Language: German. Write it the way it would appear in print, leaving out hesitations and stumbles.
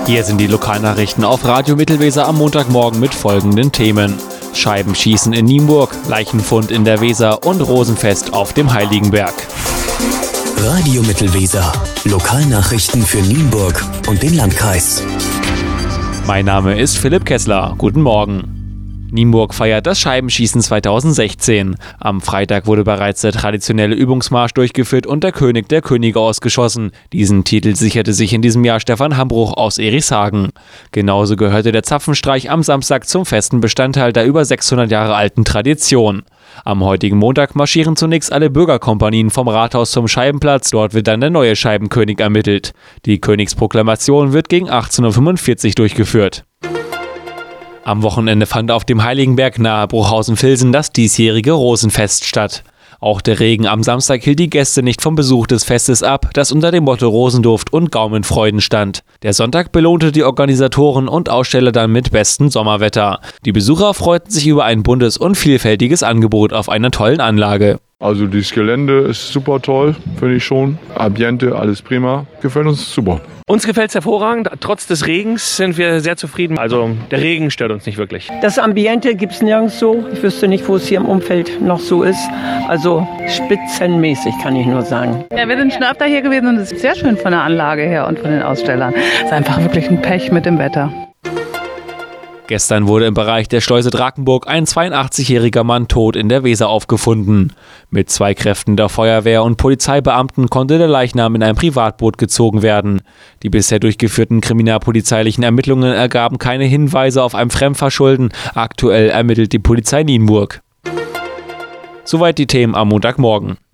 Hier sind die Lokalnachrichten auf Radio Mittelweser am Montagmorgen mit folgenden Themen. Scheibenschießen in Nienburg, Leichenfund in der Weser und Rosenfest auf dem Heiligenberg. Radio Mittelweser. Lokalnachrichten für Nienburg und den Landkreis. Mein Name ist Philipp Kessler. Guten Morgen. Nienburg feiert das Scheibenschießen 2016. Am Freitag wurde bereits der traditionelle Übungsmarsch durchgeführt und der König der Könige ausgeschossen. Diesen Titel sicherte sich in diesem Jahr Stefan Hambruch aus Erichshagen. Genauso gehörte der Zapfenstreich am Samstag zum festen Bestandteil der über 600 Jahre alten Tradition. Am heutigen Montag marschieren zunächst alle Bürgerkompanien vom Rathaus zum Scheibenplatz. Dort wird dann der neue Scheibenkönig ermittelt. Die Königsproklamation wird gegen 18:45 Uhr durchgeführt. Am Wochenende fand auf dem Heiligenberg nahe Bruchhausen-Vilsen das diesjährige Rosenfest statt. Auch der Regen am Samstag hielt die Gäste nicht vom Besuch des Festes ab, das unter dem Motto Rosenduft und Gaumenfreuden stand. Der Sonntag belohnte die Organisatoren und Aussteller dann mit bestem Sommerwetter. Die Besucher freuten sich über ein buntes und vielfältiges Angebot auf einer tollen Anlage. Also das Gelände ist super toll, finde ich schon. Ambiente, alles prima. Gefällt uns super. Uns gefällt es hervorragend. Trotz des Regens sind wir sehr zufrieden. Also der Regen stört uns nicht wirklich. Das Ambiente gibt es nirgends so. Ich wüsste nicht, wo es hier im Umfeld noch so ist. Also spitzenmäßig, kann ich nur sagen. Ja, wir sind schon öfter hier gewesen und es ist sehr schön von der Anlage her und von den Ausstellern. Es ist einfach wirklich ein Pech mit dem Wetter. Gestern wurde im Bereich der Schleuse Drakenburg ein 82-jähriger Mann tot in der Weser aufgefunden. Mit 2 Kräften der Feuerwehr und Polizeibeamten konnte der Leichnam in ein Privatboot gezogen werden. Die bisher durchgeführten kriminalpolizeilichen Ermittlungen ergaben keine Hinweise auf ein Fremdverschulden. Aktuell ermittelt die Polizei Nienburg. Soweit die Themen am Montagmorgen.